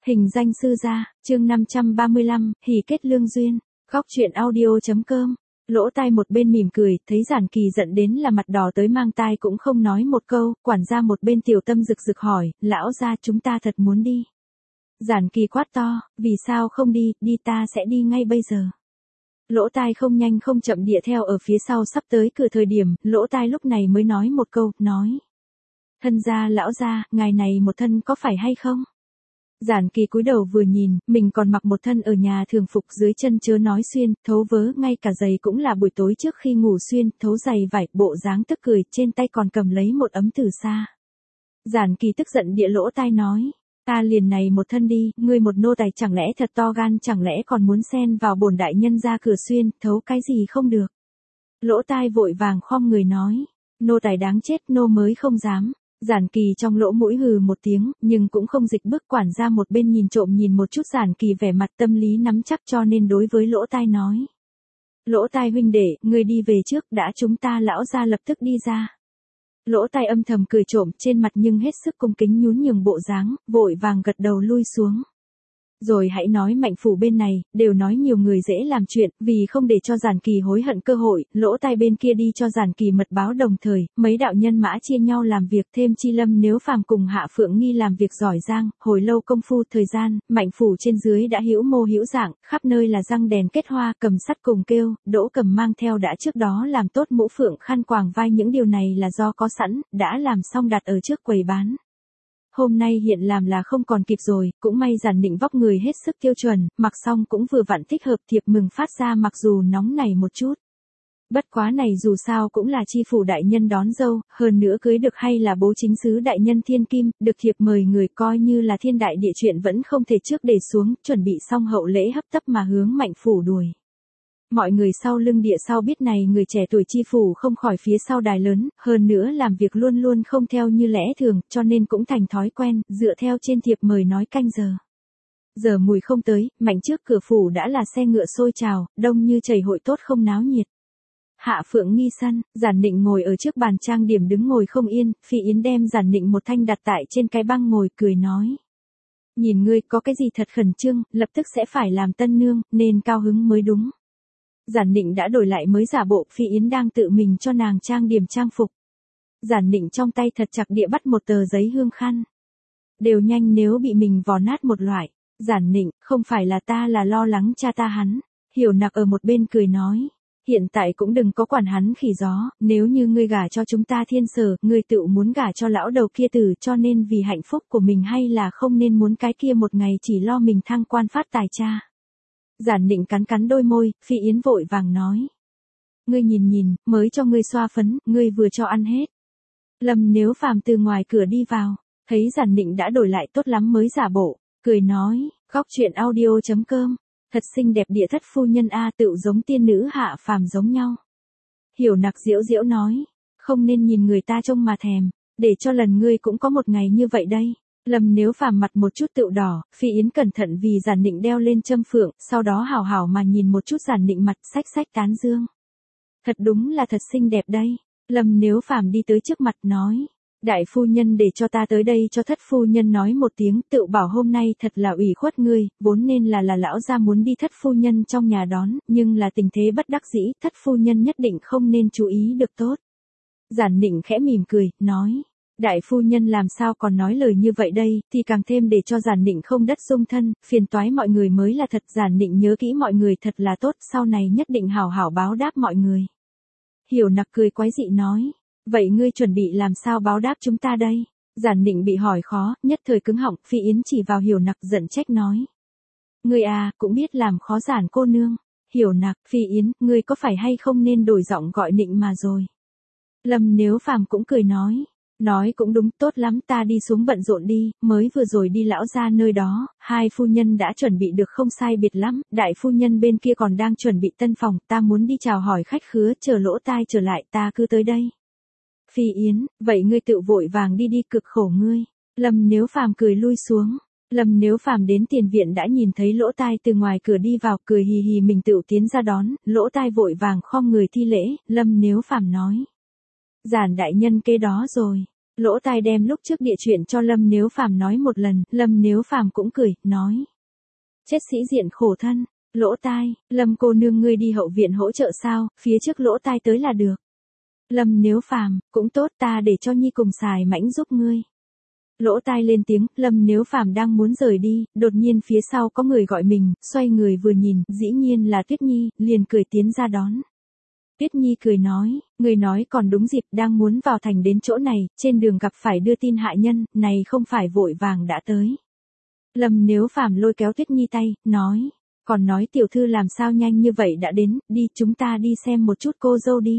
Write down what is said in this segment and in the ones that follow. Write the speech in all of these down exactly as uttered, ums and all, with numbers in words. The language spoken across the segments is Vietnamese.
Hình danh sư gia, chương năm trăm ba mươi lăm, hỉ kết lương duyên, góc truyện audio.com. Lỗ tai một bên mỉm cười, thấy Giản Kỳ giận đến là mặt đỏ tới mang tai cũng không nói một câu, quản gia một bên tiểu tâm rực rực hỏi, lão gia chúng ta thật muốn đi. Giản Kỳ quát to, vì sao không đi, đi ta sẽ đi ngay bây giờ. Lỗ tai không nhanh không chậm địa theo ở phía sau sắp tới cửa thời điểm, lỗ tai lúc này mới nói một câu, nói. Thân gia lão gia, ngài này một thân có phải hay không? Giản Kỳ cúi đầu vừa nhìn, mình còn mặc một thân ở nhà thường phục dưới chân chớ nói xuyên, thấu vớ, ngay cả giày cũng là buổi tối trước khi ngủ xuyên, thấu giày vải, bộ dáng tức cười, trên tay còn cầm lấy một ấm từ xa. Giản Kỳ tức giận địa lỗ tai nói, ta liền này một thân đi, ngươi một nô tài chẳng lẽ thật to gan, chẳng lẽ còn muốn xen vào bổn đại nhân ra cửa xuyên, thấu cái gì không được. Lỗ tai vội vàng khom người nói, nô tài đáng chết, nô mới không dám. Giản Kỳ trong lỗ mũi hừ một tiếng, nhưng cũng không dịch bước, quản gia một bên nhìn trộm nhìn một chút Giản Kỳ vẻ mặt tâm lý nắm chắc cho nên đối với lỗ tai nói. Lỗ tai huynh đệ, ngươi đi về trước, đã chúng ta lão gia lập tức đi ra. Lỗ tai âm thầm cười trộm, trên mặt nhưng hết sức cung kính nhún nhường bộ dáng, vội vàng gật đầu lui xuống. Rồi hãy nói Mạnh phủ bên này, đều nói nhiều người dễ làm chuyện, vì không để cho Giản Kỳ hối hận cơ hội, lỗ tai bên kia đi cho Giản Kỳ mật báo đồng thời, mấy đạo nhân mã chia nhau làm việc, thêm chi Lâm Nếu Phàm cùng Hạ Phượng Nghi làm việc giỏi giang, hồi lâu công phu thời gian, Mạnh phủ trên dưới đã hữu mô hữu dạng, khắp nơi là răng đèn kết hoa, cầm sắt cùng kêu, Đỗ Cầm mang theo đã trước đó làm tốt mũ phượng khăn quàng vai, những điều này là do có sẵn, đã làm xong đặt ở trước quầy bán. Hôm nay hiện làm là không còn kịp rồi, cũng may Giản Định vóc người hết sức tiêu chuẩn, mặc xong cũng vừa vặn thích hợp, thiệp mừng phát ra mặc dù nóng nảy một chút. Bất quá này dù sao cũng là chi phủ đại nhân đón dâu, hơn nữa cưới được hay là bố chính sứ đại nhân thiên kim, được thiệp mời người coi như là thiên đại địa chuyện vẫn không thể trước để xuống, chuẩn bị xong hậu lễ hấp tấp mà hướng Mạnh phủ đuổi. Mọi người sau lưng địa sau biết này người trẻ tuổi chi phủ không khỏi phía sau đài lớn, hơn nữa làm việc luôn luôn không theo như lẽ thường, cho nên cũng thành thói quen, dựa theo trên thiệp mời nói canh giờ. Giờ mùi không tới, Mạnh trước cửa phủ đã là xe ngựa xôi trào, đông như chảy hội tốt không náo nhiệt. Hạ Phượng Nghi săn, Giản Định ngồi ở trước bàn trang điểm đứng ngồi không yên, Phi Yến đem Giản Định một thanh đặt tại trên cái băng ngồi cười nói. Nhìn ngươi có cái gì thật khẩn trương, lập tức sẽ phải làm tân nương, nên cao hứng mới đúng. Giản Định đã đổi lại mới giả bộ, Phi Yến đang tự mình cho nàng trang điểm trang phục. Giản Định trong tay thật chặt địa bắt một tờ giấy hương khăn. Đều nhanh nếu bị mình vò nát một loại. Giản Định, không phải là ta là lo lắng cha ta hắn. Hiểu Nặc ở một bên cười nói. Hiện tại cũng đừng có quản hắn khỉ gió, nếu như ngươi gả cho chúng ta Thiên Sở, ngươi tự muốn gả cho lão đầu kia tử, cho nên vì hạnh phúc của mình hay là không nên muốn cái kia một ngày chỉ lo mình thăng quan phát tài cha. Giản Định cắn cắn đôi môi, Phi Yến vội vàng nói. Ngươi nhìn nhìn, mới cho ngươi xoa phấn, ngươi vừa cho ăn hết. Lâm Nếu Phàm từ ngoài cửa đi vào, thấy Giản Định đã đổi lại tốt lắm mới giả bộ, cười nói, góc truyện audio.com, thật xinh đẹp địa thất phu nhân a, tựu giống tiên nữ Hạ Phàm giống nhau. Hiểu Nặc diễu diễu nói, không nên nhìn người ta trông mà thèm, để cho lần ngươi cũng có một ngày như vậy đây. Lâm Nếu Phàm mặt một chút tựu đỏ, Phi Yến cẩn thận vì Giản Định đeo lên châm phượng, sau đó hào hào mà nhìn một chút Giản Định mặt, xách xách tán dương. Thật đúng là thật xinh đẹp đây. Lâm Nếu Phàm đi tới trước mặt nói, đại phu nhân để cho ta tới đây cho thất phu nhân nói một tiếng, tựu bảo hôm nay thật là ủy khuất ngươi, vốn nên là là lão gia muốn đi thất phu nhân trong nhà đón, nhưng là tình thế bất đắc dĩ, thất phu nhân nhất định không nên chú ý được tốt. Giản Định khẽ mỉm cười, nói. Đại phu nhân làm sao còn nói lời như vậy đây, thì càng thêm để cho Giản Định không đất dung thân, phiền toái mọi người mới là thật. Giản Định nhớ kỹ mọi người thật là tốt, sau này nhất định hảo hảo báo đáp mọi người. Hiểu Nặc cười quái dị nói, vậy ngươi chuẩn bị làm sao báo đáp chúng ta đây? Giản Định bị hỏi khó, nhất thời cứng họng, Phi Yến chỉ vào Hiểu Nặc giận trách nói. Ngươi à, cũng biết làm khó Giản cô nương. Hiểu Nặc, Phi Yến, ngươi có phải hay không nên đổi giọng gọi Định mà rồi. Lâm Nếu Phàm cũng cười nói. Nói cũng đúng, tốt lắm, ta đi xuống bận rộn đi, mới vừa rồi đi lão gia nơi đó, hai phu nhân đã chuẩn bị được không sai biệt lắm, đại phu nhân bên kia còn đang chuẩn bị tân phòng, ta muốn đi chào hỏi khách khứa, chờ lỗ tai trở lại, ta cứ tới đây. Phi Yến, vậy ngươi tự vội vàng đi đi, cực khổ ngươi. Lâm Nếu Phàm cười lui xuống. Lâm Nếu Phàm đến tiền viện đã nhìn thấy lỗ tai từ ngoài cửa đi vào, cười hì hì mình tự tiến ra đón, lỗ tai vội vàng khom người thi lễ, Lâm Nếu Phàm nói. Giản đại nhân kế đó rồi. Lỗ tai đem lúc trước địa chuyện cho Lâm Nếu Phàm nói một lần, Lâm Nếu Phàm cũng cười, nói. Chết sĩ diện khổ thân, lỗ tai, Lâm cô nương ngươi đi hậu viện hỗ trợ sao, phía trước lỗ tai tới là được. Lâm Nếu Phàm, cũng tốt ta để cho Nhi cùng xài mãnh giúp ngươi. Lỗ tai lên tiếng, Lâm Nếu Phàm đang muốn rời đi, đột nhiên phía sau có người gọi mình, xoay người vừa nhìn, dĩ nhiên là Tuyết Nhi, liền cười tiến ra đón. Tuyết Nhi cười nói, người nói còn đúng dịp đang muốn vào thành đến chỗ này, trên đường gặp phải đưa tin hại nhân, này không phải vội vàng đã tới. Lâm Nếu Phàm lôi kéo Tuyết Nhi tay, nói, còn nói tiểu thư làm sao nhanh như vậy đã đến, đi chúng ta đi xem một chút cô dâu đi.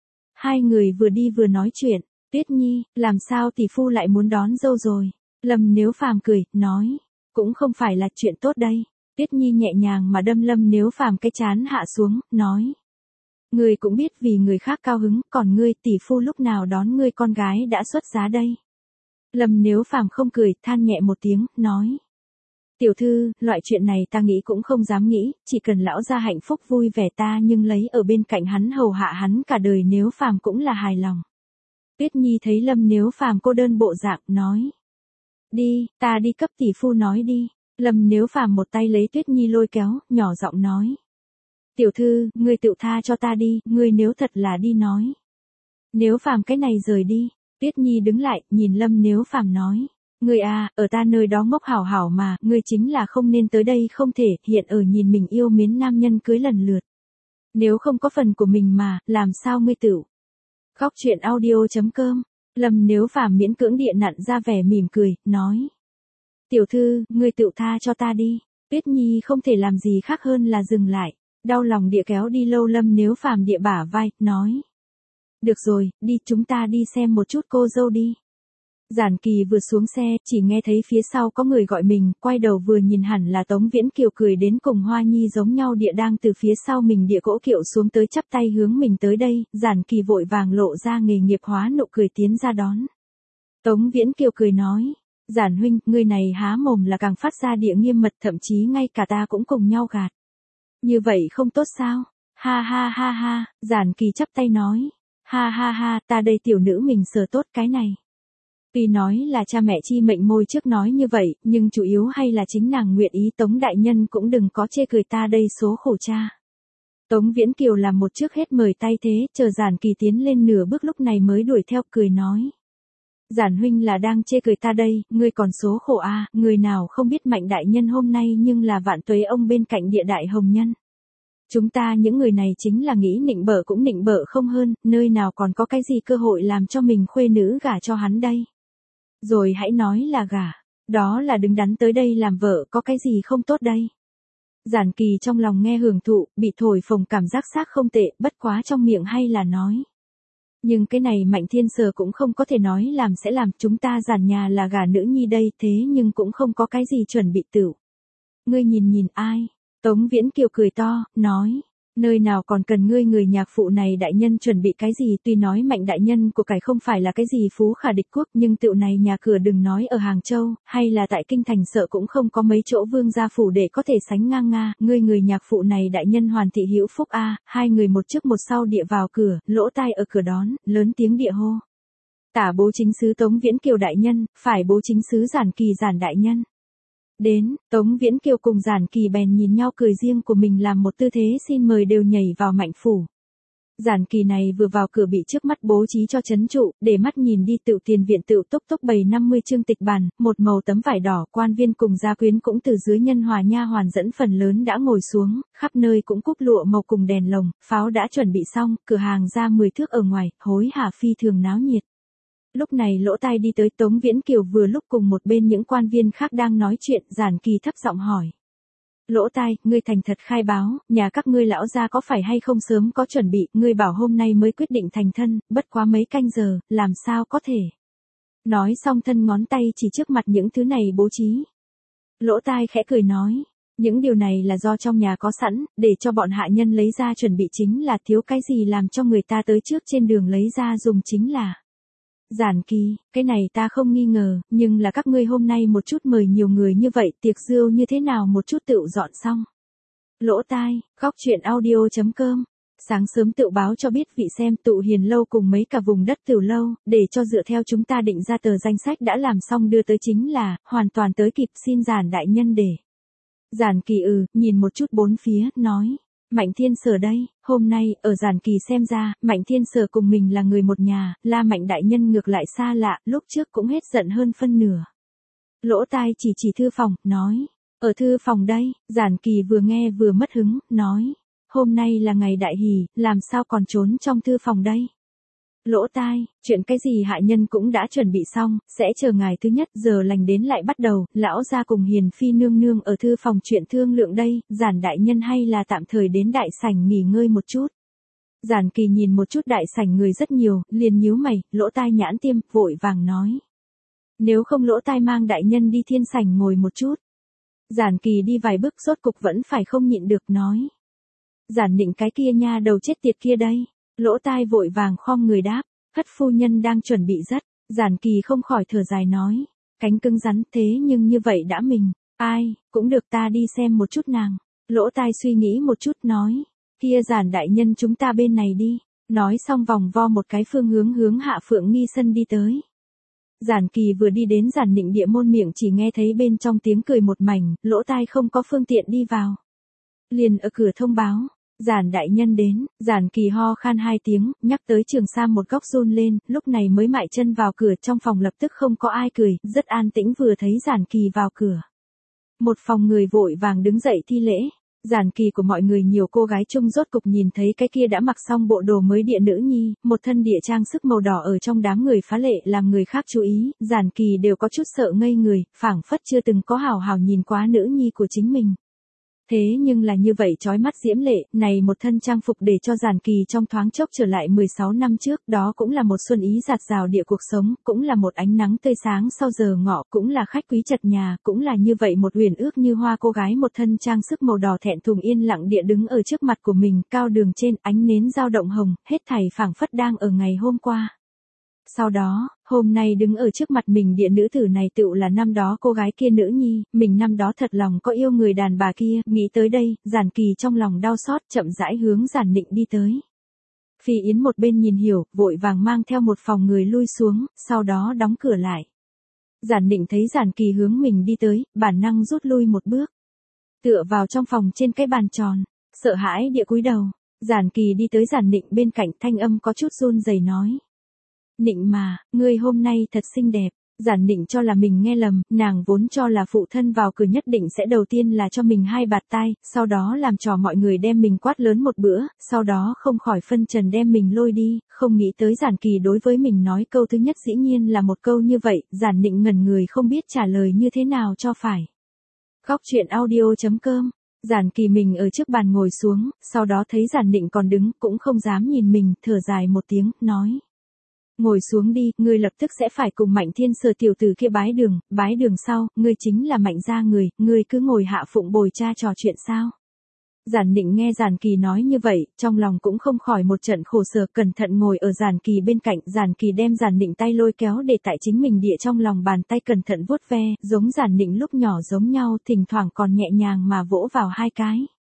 Hai người vừa đi vừa nói chuyện, Tuyết Nhi, làm sao tỷ phu lại muốn đón dâu rồi. Lâm Nếu Phàm cười, nói, cũng không phải là chuyện tốt đây. Tuyết Nhi nhẹ nhàng mà đâm Lâm Nếu Phàm cái chán hạ xuống, nói. Ngươi cũng biết vì người khác cao hứng, còn ngươi tỷ phu lúc nào đón ngươi con gái đã xuất giá đây. Lâm Nếu Phàm không cười, than nhẹ một tiếng, nói. Tiểu thư, loại chuyện này ta nghĩ cũng không dám nghĩ, chỉ cần lão gia hạnh phúc vui vẻ ta nhưng lấy ở bên cạnh hắn hầu hạ hắn cả đời Nếu Phàm cũng là hài lòng. Tuyết Nhi thấy Lâm Nếu Phàm cô đơn bộ dạng, nói. Đi, ta đi cấp tỷ phu nói đi. Lâm Nếu Phàm một tay lấy Tuyết Nhi lôi kéo, nhỏ giọng nói. Tiểu thư, ngươi tự tha cho ta đi, ngươi nếu thật là đi nói. Nếu Phàm cái này rời đi, Tuyết Nhi đứng lại, nhìn Lâm Nếu Phàm nói. Ngươi à, ở ta nơi đó ngốc hảo hảo mà, ngươi chính là không nên tới đây không thể, hiện ở nhìn mình yêu mến nam nhân cưới lần lượt. Nếu không có phần của mình mà, làm sao ngươi tự. Khóc chuyện audio chấm com, Lâm Nếu Phàm miễn cưỡng địa nặn ra vẻ mỉm cười, nói. Tiểu thư, ngươi tự tha cho ta đi. Tuyết Nhi không thể làm gì khác hơn là dừng lại, đau lòng địa kéo đi lâu Lâm Nếu Phàm địa bả vai, nói. Được rồi, đi chúng ta đi xem một chút cô dâu đi. Giản Kỳ vừa xuống xe, chỉ nghe thấy phía sau có người gọi mình, quay đầu vừa nhìn hẳn là Tống Viễn Kiều cười đến cùng Hoa Nhi giống nhau địa đang từ phía sau mình địa cỗ kiệu xuống tới chắp tay hướng mình tới đây, Giản Kỳ vội vàng lộ ra nghề nghiệp hóa nụ cười tiến ra đón. Tống Viễn Kiều cười nói, Giản huynh, người này há mồm là càng phát ra địa nghiêm mật thậm chí ngay cả ta cũng cùng nhau gạt. Như vậy không tốt sao? Ha ha ha ha, Giản Kỳ chắp tay nói, ha ha ha, ta đây tiểu nữ mình sờ tốt cái này. Tuy nói là cha mẹ chi mệnh môi trước nói như vậy, nhưng chủ yếu hay là chính nàng nguyện ý Tống đại nhân cũng đừng có chê cười ta đây số khổ cha. Tống Viễn Kiều làm một trước hết mời tay thế, chờ Giản Kỳ tiến lên nửa bước lúc này mới đuổi theo cười nói. Giản huynh là đang chê cười ta đây, ngươi còn số khổ à, người nào không biết Mạnh đại nhân hôm nay nhưng là vạn tuế ông bên cạnh địa đại hồng nhân. Chúng ta những người này chính là nghĩ nịnh bợ cũng nịnh bợ không hơn, nơi nào còn có cái gì cơ hội làm cho mình khuê nữ gả cho hắn đây. Rồi hãy nói là gả, đó là đứng đắn tới đây làm vợ có cái gì không tốt đây. Giản Kỳ trong lòng nghe hưởng thụ, bị thổi phồng cảm giác xác không tệ, bất quá trong miệng hay là nói. Nhưng cái này Mạnh Thiên Sở cũng không có thể nói làm sẽ làm, chúng ta Giản nhà là gả nữ nhi đây, thế nhưng cũng không có cái gì chuẩn bị tửu. Ngươi nhìn nhìn ai? Tống Viễn Kiều cười to, nói. Nơi nào còn cần ngươi người nhạc phụ này đại nhân chuẩn bị cái gì, tuy nói Mạnh đại nhân của cải không phải là cái gì phú khả địch quốc, nhưng tựu này nhà cửa đừng nói ở Hàng Châu, hay là tại Kinh Thành sợ cũng không có mấy chỗ vương gia phủ để có thể sánh ngang nga, ngươi người nhạc phụ này đại nhân hoàn thị hữu phúc a. Hai người một trước một sau địa vào cửa, lỗ tai ở cửa đón, lớn tiếng địa hô. Tả bố chính sứ Tống Viễn Kiều đại nhân, phải bố chính sứ Giản Kỳ Giản đại nhân. Đến, Tống Viễn Kiều cùng Giản Kỳ bèn nhìn nhau cười riêng của mình làm một tư thế xin mời đều nhảy vào Mạnh phủ. Giản Kỳ này vừa vào cửa bị trước mắt bố trí cho chấn trụ, để mắt nhìn đi tựu tiền viện tựu tốc tốc bày năm mươi chương tịch bàn, một màu tấm vải đỏ, quan viên cùng gia quyến cũng từ dưới nhân hòa nha hoàn dẫn phần lớn đã ngồi xuống, khắp nơi cũng cúp lụa màu cùng đèn lồng, pháo đã chuẩn bị xong, cửa hàng ra mười thước ở ngoài, hối hả phi thường náo nhiệt. Lúc này lỗ tai đi tới Tống Viễn Kiều vừa lúc cùng một bên những quan viên khác đang nói chuyện, Giản Kỳ thấp giọng hỏi. Lỗ tai, ngươi thành thật khai báo, nhà các ngươi lão gia có phải hay không sớm có chuẩn bị, ngươi bảo hôm nay mới quyết định thành thân, bất quá mấy canh giờ, làm sao có thể. Nói xong thân ngón tay chỉ trước mặt những thứ này bố trí. Lỗ tai khẽ cười nói, những điều này là do trong nhà có sẵn, để cho bọn hạ nhân lấy ra chuẩn bị chính là thiếu cái gì làm cho người ta tới trước trên đường lấy ra dùng chính là. Giản Kỳ, cái này ta không nghi ngờ, nhưng là các ngươi hôm nay một chút mời nhiều người như vậy, tiệc rượu như thế nào một chút tựu dọn xong. Lỗ tai, khóc chuyện audio chấm com Sáng sớm tựu báo cho biết vị xem tụ hiền lâu cùng mấy cả vùng đất tiểu lâu, để cho dựa theo chúng ta định ra tờ danh sách đã làm xong đưa tới chính là, hoàn toàn tới kịp xin Giản đại nhân để. Giản Kỳ ừ, nhìn một chút bốn phía, nói. Mạnh Thiên Sở đây, hôm nay, ở Giản Kỳ xem ra, Mạnh Thiên Sở cùng mình là người một nhà, La Mạnh đại nhân ngược lại xa lạ, lúc trước cũng hết giận hơn phân nửa. Lỗ tai chỉ chỉ thư phòng, nói. Ở thư phòng đây, Giản Kỳ vừa nghe vừa mất hứng, nói. Hôm nay là ngày đại hỷ, làm sao còn trốn trong thư phòng đây? Lỗ tai, chuyện cái gì hạ nhân cũng đã chuẩn bị xong, sẽ chờ ngày thứ nhất giờ lành đến lại bắt đầu, lão gia cùng Hiền Phi nương nương ở thư phòng chuyện thương lượng đây, Giản đại nhân hay là tạm thời đến đại sảnh nghỉ ngơi một chút. Giản Kỳ nhìn một chút đại sảnh người rất nhiều, liền nhíu mày, lỗ tai nhãn tiêm, vội vàng nói. Nếu không lỗ tai mang đại nhân đi thiên sảnh ngồi một chút. Giản Kỳ đi vài bước rốt cục vẫn phải không nhịn được nói. Giản Nịnh cái kia nha đầu chết tiệt kia đây. Lỗ tai vội vàng khom người đáp, Thất phu nhân đang chuẩn bị rất, Giản Kỳ không khỏi thở dài nói, cánh cứng rắn thế nhưng như vậy đã mình, ai, cũng được ta đi xem một chút nàng. Lỗ tai suy nghĩ một chút nói, kia Giản đại nhân chúng ta bên này đi, nói xong vòng vo một cái phương hướng hướng Hạ Phượng Nghi sân đi tới. Giản Kỳ vừa đi đến Giản Nịnh địa môn miệng chỉ nghe thấy bên trong tiếng cười một mảnh, lỗ tai không có phương tiện đi vào. Liền ở cửa thông báo. Giản đại nhân đến, Giản Kỳ ho khan hai tiếng, nhắc tới Trường Sa một góc run lên, lúc này mới mại chân vào cửa, trong phòng lập tức không có ai cười, rất an tĩnh vừa thấy Giản Kỳ vào cửa. Một phòng người vội vàng đứng dậy thi lễ, Giản Kỳ của mọi người nhiều cô gái chung rốt cục nhìn thấy cái kia đã mặc xong bộ đồ mới địa nữ nhi, một thân địa trang sức màu đỏ ở trong đám người phá lệ làm người khác chú ý, Giản Kỳ đều có chút sợ ngây người, phảng phất chưa từng có hào hào nhìn quá nữ nhi của chính mình. Thế nhưng là như vậy chói mắt diễm lệ, này một thân trang phục để cho Giản Kỳ trong thoáng chốc trở lại mười sáu năm trước, đó cũng là một xuân ý dạt dào địa cuộc sống, cũng là một ánh nắng tươi sáng sau giờ ngọ, cũng là khách quý chật nhà, cũng là như vậy một huyền ước như hoa cô gái một thân trang sức màu đỏ thẹn thùng yên lặng địa đứng ở trước mặt của mình, cao đường trên ánh nến dao động hồng, hết thảy phảng phất đang ở ngày hôm qua. Sau đó, hôm nay đứng ở trước mặt mình địa nữ tử này tựu là năm đó cô gái kia nữ nhi, mình năm đó thật lòng có yêu người đàn bà kia, nghĩ tới đây, Giản Kỳ trong lòng đau xót chậm rãi hướng Giản Nịnh đi tới. Phi Yến một bên nhìn hiểu, vội vàng mang theo một phòng người lui xuống, sau đó đóng cửa lại. Giản Nịnh thấy Giản Kỳ hướng mình đi tới, bản năng rút lui một bước. Tựa vào trong phòng trên cái bàn tròn, sợ hãi địa cúi đầu, Giản Kỳ đi tới Giản Nịnh bên cạnh thanh âm có chút run rẩy nói. Nịnh mà, ngươi hôm nay thật xinh đẹp. Giản Nịnh cho là mình nghe lầm, nàng vốn cho là phụ thân vào cửa nhất định sẽ đầu tiên là cho mình hai bạt tai, sau đó làm trò mọi người đem mình quát lớn một bữa, sau đó không khỏi phân trần đem mình lôi đi, không nghĩ tới Giản Kỳ đối với mình nói câu thứ nhất dĩ nhiên là một câu như vậy, Giản Nịnh ngẩn người không biết trả lời như thế nào cho phải. Góc truyện audio chấm com. Giản Kỳ mình ở trước bàn ngồi xuống, sau đó thấy Giản Nịnh còn đứng, cũng không dám nhìn mình, thở dài một tiếng, nói. Ngồi xuống đi, ngươi lập tức sẽ phải cùng Mạnh Thiên Sở tiểu tử kia bái đường, bái đường sau, ngươi chính là Mạnh gia người, ngươi cứ ngồi hạ phụng bồi cha trò chuyện sao. Giản Nịnh nghe Giản Kỳ nói như vậy, trong lòng cũng không khỏi một trận khổ sở, cẩn thận ngồi ở Giản Kỳ bên cạnh, Giản Kỳ đem Giản Nịnh tay lôi kéo để tại chính mình địa trong lòng bàn tay cẩn thận vuốt ve, giống Giản Nịnh lúc nhỏ giống nhau, thỉnh thoảng còn nhẹ nhàng mà vỗ vào hai cái.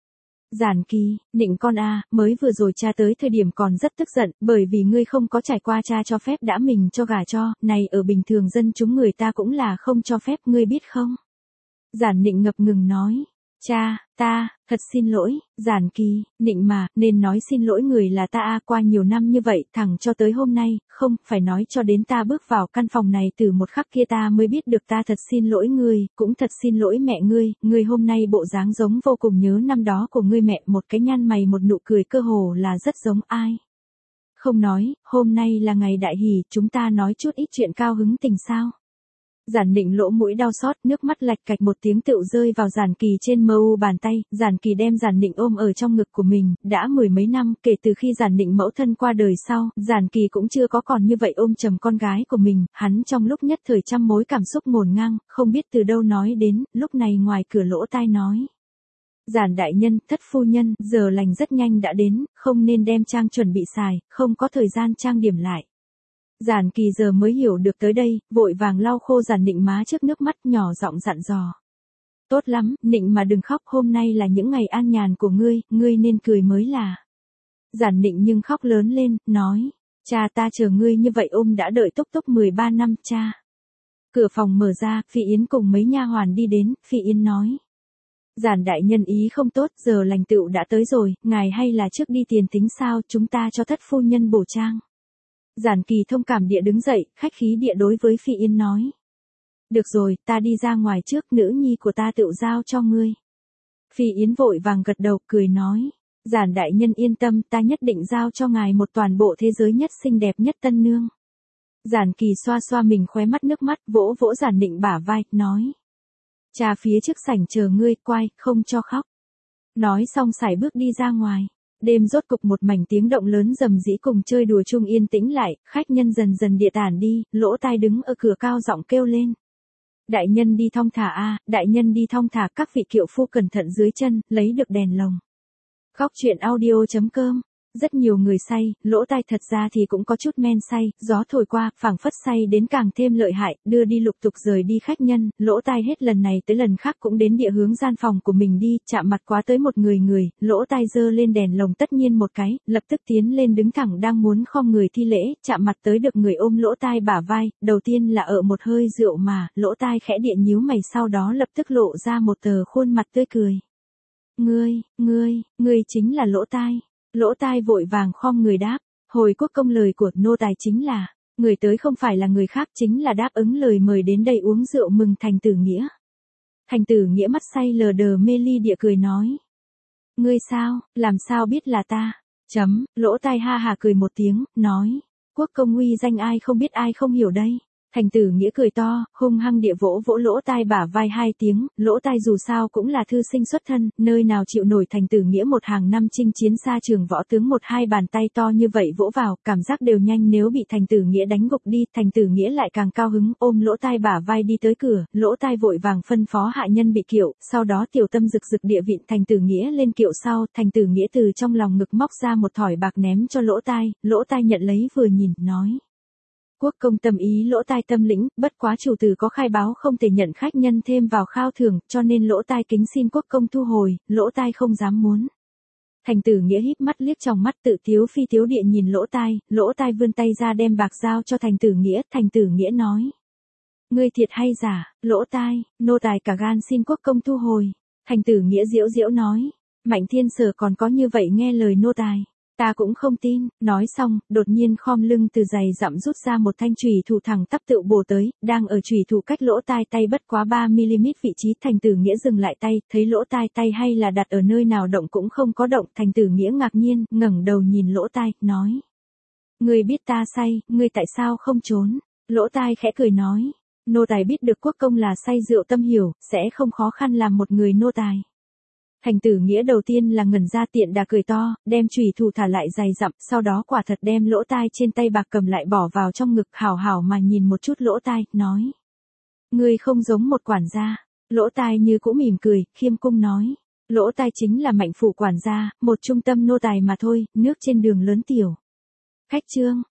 Giản Kỳ, Nịnh con a, mới vừa rồi cha tới thời điểm còn rất tức giận, bởi vì ngươi không có trải qua cha cho phép đã mình cho gả cho, này ở bình thường dân chúng người ta cũng là không cho phép, ngươi biết không? Giản Nịnh ngập ngừng nói, cha, ta, thật xin lỗi, Giản Kỳ, Nịnh mà, nên nói xin lỗi người là ta a, qua nhiều năm như vậy, thẳng cho tới hôm nay, không, phải nói cho đến ta bước vào căn phòng này từ một khắc kia ta mới biết được ta thật xin lỗi ngươi, cũng thật xin lỗi mẹ ngươi, ngươi hôm nay bộ dáng giống vô cùng nhớ năm đó của ngươi mẹ, một cái nhăn mày một nụ cười cơ hồ là rất giống ai. Không nói, hôm nay là ngày đại hỷ, chúng ta nói chút ít chuyện cao hứng tình sao. Giản Nịnh lỗ mũi đau xót, nước mắt lạch cạch một tiếng tựu rơi vào Giản Kỳ trên mờ u bàn tay, Giản Kỳ đem Giản Nịnh ôm ở trong ngực của mình, đã mười mấy năm, kể từ khi Giản Nịnh mẫu thân qua đời sau, Giản Kỳ cũng chưa có còn như vậy ôm chầm con gái của mình, hắn trong lúc nhất thời trăm mối cảm xúc ngổn ngang, không biết từ đâu nói đến, lúc này ngoài cửa lỗ tai nói. Giản đại nhân, Thất phu nhân, giờ lành rất nhanh đã đến, không nên đem trang chuẩn bị xài, không có thời gian trang điểm lại. Giản Kỳ giờ mới hiểu được tới đây, vội vàng lau khô Giản Nịnh má trước nước mắt, nhỏ giọng dặn dò. Tốt lắm, Nịnh mà đừng khóc, hôm nay là những ngày an nhàn của ngươi, ngươi nên cười mới là. Giản Nịnh nhưng khóc lớn lên, nói, cha ta chờ ngươi như vậy ôm đã đợi túc túc mười ba năm cha. Cửa phòng mở ra, Phi Yến cùng mấy nha hoàn đi đến, Phi Yến nói. Giản đại nhân ý không tốt, giờ lành tựu đã tới rồi, ngài hay là trước đi tiền tính sao, chúng ta cho thất phu nhân bổ trang. Giản Kỳ thông cảm địa đứng dậy, khách khí địa đối với Phi Yến nói. Được rồi, ta đi ra ngoài trước, nữ nhi của ta tựu giao cho ngươi. Phi Yến vội vàng gật đầu, cười nói. Giản đại nhân yên tâm, ta nhất định giao cho ngài một toàn bộ thế giới nhất xinh đẹp nhất tân nương. Giản Kỳ xoa xoa mình khóe mắt nước mắt, vỗ vỗ Giản Nịnh bả vai, nói. Cha phía trước sảnh chờ ngươi, quay, không cho khóc. Nói xong sải bước đi ra ngoài. Đêm rốt cục một mảnh tiếng động lớn rầm rĩ cùng chơi đùa chung yên tĩnh lại, khách nhân dần dần địa tản đi, Lỗ Tai đứng ở cửa cao giọng kêu lên. Đại nhân đi thong thả a, đại nhân đi thong thả, các vị kiệu phu cẩn thận dưới chân, lấy được đèn lồng. Khóc chuyện audio chấm com. Rất nhiều người say, Lỗ Tai thật ra thì cũng có chút men say, gió thổi qua, phảng phất say đến càng thêm lợi hại, đưa đi lục tục rời đi khách nhân, Lỗ Tai hết lần này tới lần khác cũng đến địa hướng gian phòng của mình đi, chạm mặt quá tới một người người, Lỗ Tai giơ lên đèn lồng tất nhiên một cái, lập tức tiến lên đứng thẳng đang muốn khom người thi lễ, chạm mặt tới được người ôm Lỗ Tai bả vai, đầu tiên là ở một hơi rượu mà, Lỗ Tai khẽ địa nhíu mày sau đó lập tức lộ ra một tờ khuôn mặt tươi cười. Ngươi, ngươi, ngươi chính là Lỗ Tai. Lỗ Tai vội vàng khom người đáp, hồi quốc công lời của nô tài chính là, người tới không phải là người khác chính là đáp ứng lời mời đến đây uống rượu mừng Thành Tử Nghĩa. Thành Tử Nghĩa mắt say lờ đờ mê ly địa cười nói. Ngươi sao, làm sao biết là ta? Chấm, Lỗ Tai ha hà cười một tiếng, nói, quốc công uy danh ai không biết ai không hiểu đây. Thành Tử Nghĩa cười to, hung hăng địa vỗ vỗ Lỗ Tai bả vai hai tiếng, Lỗ Tai dù sao cũng là thư sinh xuất thân, nơi nào chịu nổi Thành Tử Nghĩa một hàng năm chinh chiến xa trường võ tướng một hai bàn tay to như vậy vỗ vào, cảm giác đều nhanh nếu bị Thành Tử Nghĩa đánh gục đi, Thành Tử Nghĩa lại càng cao hứng, ôm Lỗ Tai bả vai đi tới cửa, Lỗ Tai vội vàng phân phó hạ nhân bị kiệu, sau đó tiểu tâm rực rực địa vịn Thành Tử Nghĩa lên kiệu sau, Thành Tử Nghĩa từ trong lòng ngực móc ra một thỏi bạc ném cho Lỗ Tai, Lỗ Tai nhận lấy vừa nhìn, nói. Quốc công tâm ý Lỗ Tai tâm lĩnh, bất quá chủ tử có khai báo không thể nhận khách nhân thêm vào khao thưởng, cho nên Lỗ Tai kính xin quốc công thu hồi, Lỗ Tai không dám muốn. Thành Tử Nghĩa híp mắt liếc trong mắt tự tiếu phi tiếu địa nhìn Lỗ Tai, Lỗ Tai vươn tay ra đem bạc giao cho Thành Tử Nghĩa, Thành Tử Nghĩa nói. Ngươi thiệt hay giả, Lỗ Tai, nô tài cả gan xin quốc công thu hồi. Thành Tử Nghĩa diễu diễu nói, Mạnh Thiên Sở còn có như vậy nghe lời nô tài. Ta cũng không tin, nói xong, đột nhiên khom lưng từ giày dặm rút ra một thanh chùy thủ thẳng tắp tự bổ tới, đang ở chùy thủ cách Lỗ Tai tay bất quá ba mi-li-mét vị trí, Thành Tử Nghĩa dừng lại tay, thấy Lỗ Tai tay hay là đặt ở nơi nào động cũng không có động, Thành Tử Nghĩa ngạc nhiên, ngẩng đầu nhìn Lỗ Tai, nói. Ngươi biết ta say, ngươi tại sao không trốn? Lỗ Tai khẽ cười nói, nô tài biết được quốc công là say rượu tâm hiểu, sẽ không khó khăn làm một người nô tài. Thành Tử Nghĩa đầu tiên là ngẩn ra tiện đà cười to, đem chùy thủ thả lại giày dặm, sau đó quả thật đem Lỗ Tai trên tay bạc cầm lại bỏ vào trong ngực, hảo hảo mà nhìn một chút Lỗ Tai, nói. Ngươi không giống một quản gia. Lỗ Tai như cũ mỉm cười, khiêm cung nói. Lỗ Tai chính là Mạnh phủ quản gia, một trung tâm nô tài mà thôi, nước trên đường lớn tiểu. Khách trương,